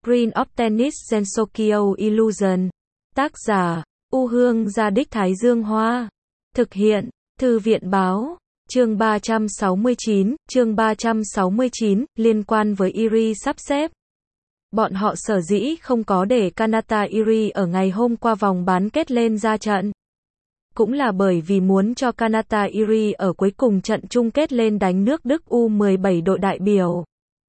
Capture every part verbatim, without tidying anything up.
Green of Tennis Gensokyo Illusion. Tác giả, U Hương Gia Đích Thái Dương Hoa. Thực hiện, Thư viện Báo. Chương ba trăm sáu mươi chín, chương ba trăm sáu mươi chín, liên quan với Iri sắp xếp. Bọn họ sở dĩ không có để Kanata Iri ở ngày hôm qua vòng bán kết lên ra trận. Cũng là bởi vì muốn cho Kanata Iri ở cuối cùng trận chung kết lên đánh nước Đức U mười bảy đội đại biểu.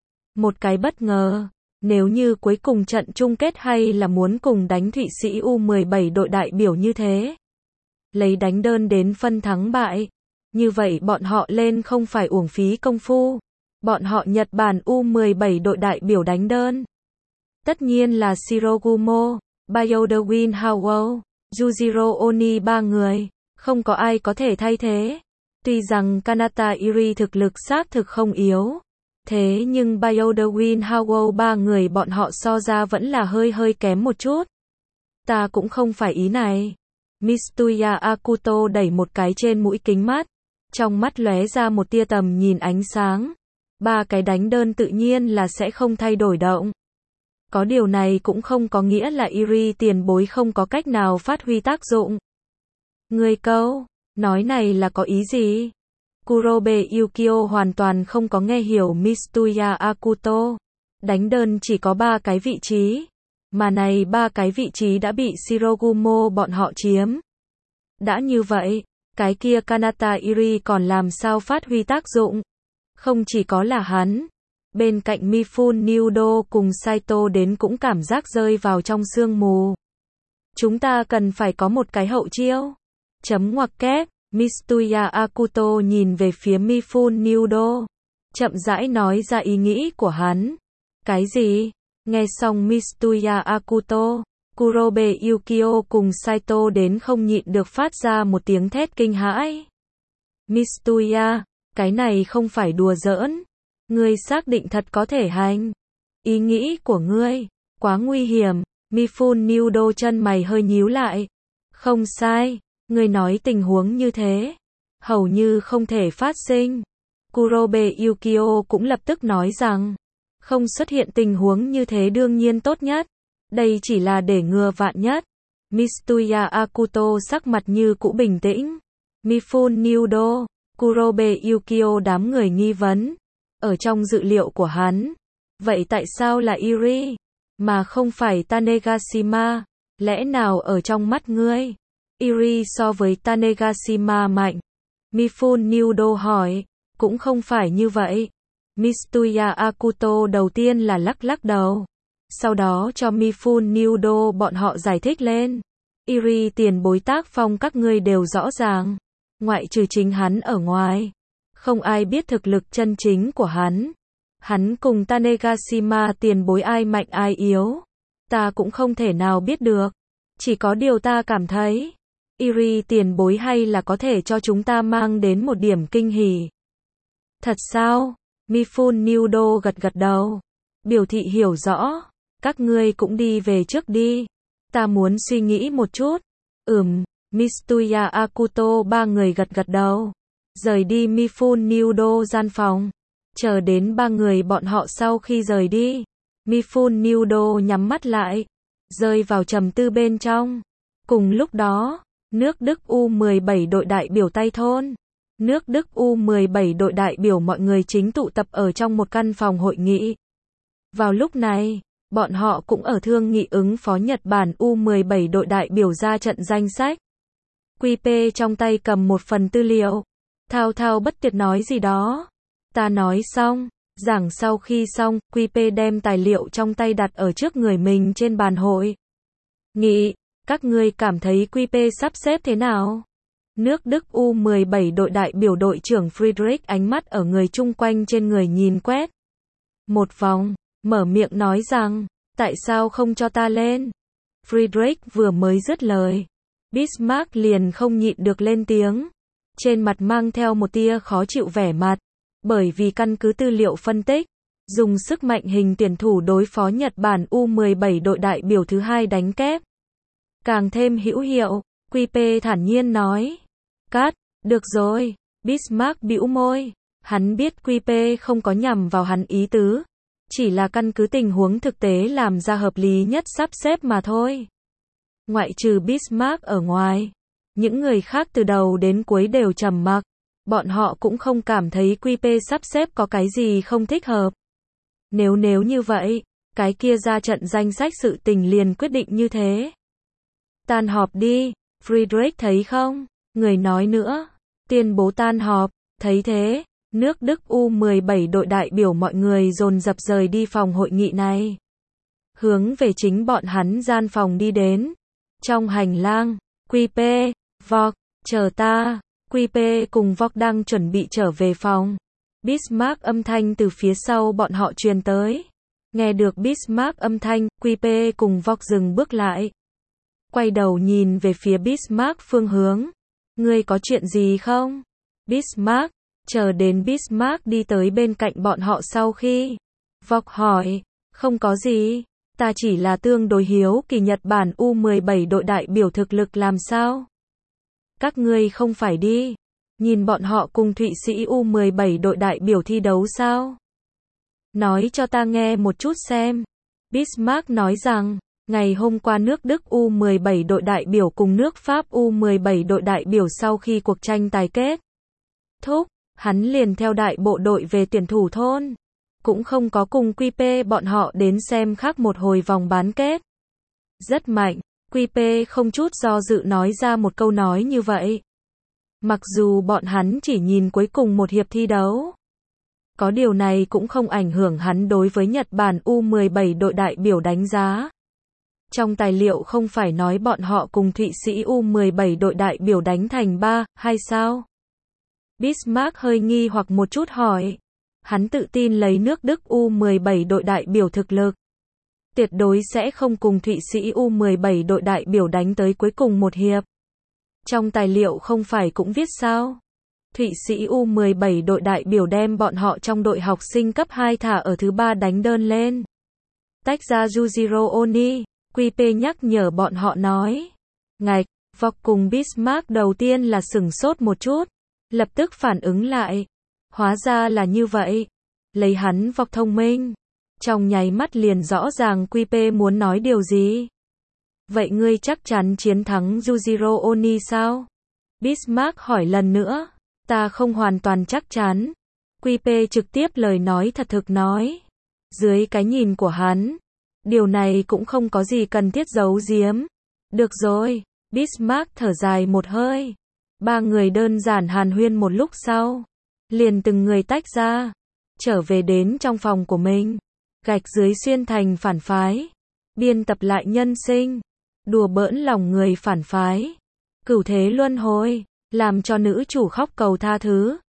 Một cái bất ngờ, nếu như cuối cùng trận chung kết hay là muốn cùng đánh Thụy Sĩ U mười bảy đội đại biểu như thế. Lấy đánh đơn đến phân thắng bại. Như vậy bọn họ lên không phải uổng phí công phu. Bọn họ Nhật Bản U mười bảy đội đại biểu đánh đơn. Tất nhiên là Shirogumo, Bayodawin Howell, Yujiro Oni ba người. Không có ai có thể thay thế. Tuy rằng Kanata Iri thực lực xác thực không yếu. Thế nhưng Bayodawin Howell ba người bọn họ so ra vẫn là hơi hơi kém một chút. Ta cũng không phải ý này. Mitsuya Akuto đẩy một cái trên mũi kính mắt. Trong mắt lóe ra một tia tầm nhìn ánh sáng. Ba cái đánh đơn tự nhiên là sẽ không thay đổi động. Có điều này cũng không có nghĩa là Iri tiền bối không có cách nào phát huy tác dụng. Người câu, nói này là có ý gì? Kurobe Yukio hoàn toàn không có nghe hiểu Mitsuya Akuto. Đánh đơn chỉ có ba cái vị trí. Mà này ba cái vị trí đã bị Shirogumo bọn họ chiếm. Đã như vậy, cái kia Kanata Iri còn làm sao phát huy tác dụng? Không chỉ có là hắn. Bên cạnh Mifune Nyudo cùng Saito đến cũng cảm giác rơi vào trong sương mù. Chúng ta cần phải có một cái hậu chiêu. Chấm ngoặc kép, Mitsuya Akuto nhìn về phía Mifune Nyudo. Chậm rãi nói ra ý nghĩ của hắn. Cái gì? Nghe xong Mitsuya Akuto, Kurobe Yukio cùng Saito đến không nhịn được phát ra một tiếng thét kinh hãi. Mitsuya, cái này không phải đùa giỡn. Ngươi xác định thật có thể hành. Ý nghĩ của ngươi, quá nguy hiểm. Mifune Nyudo chân mày hơi nhíu lại. Không sai, ngươi nói tình huống như thế. Hầu như không thể phát sinh. Kurobe Yukio cũng lập tức nói rằng. Không xuất hiện tình huống như thế đương nhiên tốt nhất. Đây chỉ là để ngừa vạn nhất. Mitsuya Akuto sắc mặt như cũ bình tĩnh. Mifune Nyudo, Kurobe Yukio đám người nghi vấn. Ở trong dự liệu của hắn. Vậy tại sao là Iri? Mà không phải Tanegashima? Lẽ nào ở trong mắt ngươi? Iri so với Tanegashima mạnh? Mifune Nyudo hỏi. Cũng không phải như vậy. Mitsuya Akuto đầu tiên là lắc lắc đầu. Sau đó cho Mifune Nyudo bọn họ giải thích lên. Iri tiền bối tác phong các ngươi đều rõ ràng. Ngoại trừ chính hắn ở ngoài. Không ai biết thực lực chân chính của hắn. Hắn cùng Tanegashima tiền bối ai mạnh ai yếu. Ta cũng không thể nào biết được. Chỉ có điều ta cảm thấy. Iri tiền bối hay là có thể cho chúng ta mang đến một điểm kinh hỉ. Thật sao? Mifune Nyudo gật gật đầu. Biểu thị hiểu rõ. Các ngươi cũng đi về trước đi. Ta muốn suy nghĩ một chút. Ừm, Mitsuya Akuto ba người gật gật đầu. Rời đi Mifune Nyudo gian phòng. Chờ đến ba người bọn họ sau khi rời đi. Mifune Nyudo nhắm mắt lại. Rơi vào trầm tư bên trong. Cùng lúc đó, nước Đức U mười bảy đội đại biểu Tây Thôn. Nước Đức U mười bảy đội đại biểu mọi người chính tụ tập ở trong một căn phòng hội nghị. Vào lúc này, bọn họ cũng ở thương nghị ứng phó Nhật Bản U mười bảy đội đại biểu ra trận danh sách. quy pê trong tay cầm một phần tư liệu. Thao thao bất tuyệt nói gì đó. Ta nói xong, giảng sau khi xong, quy pê đem tài liệu trong tay đặt ở trước người mình trên bàn hội. Nghị, các ngươi cảm thấy quy pê sắp xếp thế nào? Nước Đức U mười bảy đội đại biểu đội trưởng Friedrich ánh mắt ở người chung quanh trên người nhìn quét. Một vòng, mở miệng nói rằng, tại sao không cho ta lên? Friedrich vừa mới dứt lời. Bismarck liền không nhịn được lên tiếng. Trên mặt mang theo một tia khó chịu vẻ mặt. Bởi vì căn cứ tư liệu phân tích, dùng sức mạnh hình tuyển thủ đối phó Nhật Bản U mười bảy đội đại biểu thứ hai đánh kép. Càng thêm hữu hiệu, quy pê thản nhiên nói. Cắt, được rồi, Bismarck bĩu môi. Hắn biết quy pê không có nhằm vào hắn ý tứ. Chỉ là căn cứ tình huống thực tế làm ra hợp lý nhất sắp xếp mà thôi. Ngoại trừ Bismarck ở ngoài, những người khác từ đầu đến cuối đều trầm mặc. Bọn họ cũng không cảm thấy quy pê sắp xếp có cái gì không thích hợp. Nếu nếu như vậy, cái kia ra trận danh sách sự tình liền quyết định như thế. Tan họp đi, Friedrich thấy không? Người nói nữa. Tuyên bố tan họp, thấy thế, nước Đức U mười bảy đội đại biểu mọi người dồn dập rời đi phòng hội nghị này. Hướng về chính bọn hắn gian phòng đi đến. Trong hành lang, quy pê, Vogt, chờ ta. quy pê cùng Vogt đang chuẩn bị trở về phòng. Bismarck âm thanh từ phía sau bọn họ truyền tới. Nghe được Bismarck âm thanh, quy pê cùng Vogt dừng bước lại. Quay đầu nhìn về phía Bismarck phương hướng. Ngươi có chuyện gì không? Bismarck, chờ đến Bismarck đi tới bên cạnh bọn họ sau khi. Vogt hỏi, không có gì, ta chỉ là tương đối hiếu kỳ Nhật Bản U mười bảy đội đại biểu thực lực làm sao? Các ngươi không phải đi, nhìn bọn họ cùng Thụy Sĩ U mười bảy đội đại biểu thi đấu sao? Nói cho ta nghe một chút xem. Bismarck nói rằng, ngày hôm qua nước Đức U mười bảy đội đại biểu cùng nước Pháp U mười bảy đội đại biểu sau khi cuộc tranh tài kết thúc, hắn liền theo đại bộ đội về tuyển thủ thôn. Cũng không có cùng quy pê bọn họ đến xem khác một hồi vòng bán kết. Rất mạnh, quy pê không chút do dự nói ra một câu nói như vậy. Mặc dù bọn hắn chỉ nhìn cuối cùng một hiệp thi đấu. Có điều này cũng không ảnh hưởng hắn đối với Nhật Bản U mười bảy đội đại biểu đánh giá. Trong tài liệu không phải nói bọn họ cùng Thụy Sĩ U mười bảy đội đại biểu đánh thành ba, hay sao? Bismarck hơi nghi hoặc một chút hỏi. Hắn tự tin lấy nước Đức U mười bảy đội đại biểu thực lực. Tuyệt đối sẽ không cùng Thụy Sĩ U mười bảy đội đại biểu đánh tới cuối cùng một hiệp. Trong tài liệu không phải cũng viết sao? Thụy Sĩ U mười bảy đội đại biểu đem bọn họ trong đội học sinh cấp hai thả ở thứ ba đánh đơn lên. Tách ra Yujiro Oni, quy pê nhắc nhở bọn họ nói. Ngạch, Vogt cùng Bismarck đầu tiên là sửng sốt một chút. Lập tức phản ứng lại. Hóa ra là như vậy. Lấy hắn Vogt thông minh. Trong nháy mắt liền rõ ràng quy pê muốn nói điều gì. Vậy ngươi chắc chắn chiến thắng Yujiro Oni sao? Bismarck hỏi lần nữa. Ta không hoàn toàn chắc chắn. quy pê trực tiếp lời nói thật thực nói. Dưới cái nhìn của hắn, điều này cũng không có gì cần thiết giấu giếm. Được rồi, Bismarck thở dài một hơi. Ba người đơn giản hàn huyên một lúc sau. Liền từng người tách ra. Trở về đến trong phòng của mình. Gạch dưới xuyên thành phản phái. Biên tập lại nhân sinh. Đùa bỡn lòng người phản phái. Cửu thế luân hồi. Làm cho nữ chủ khóc cầu tha thứ.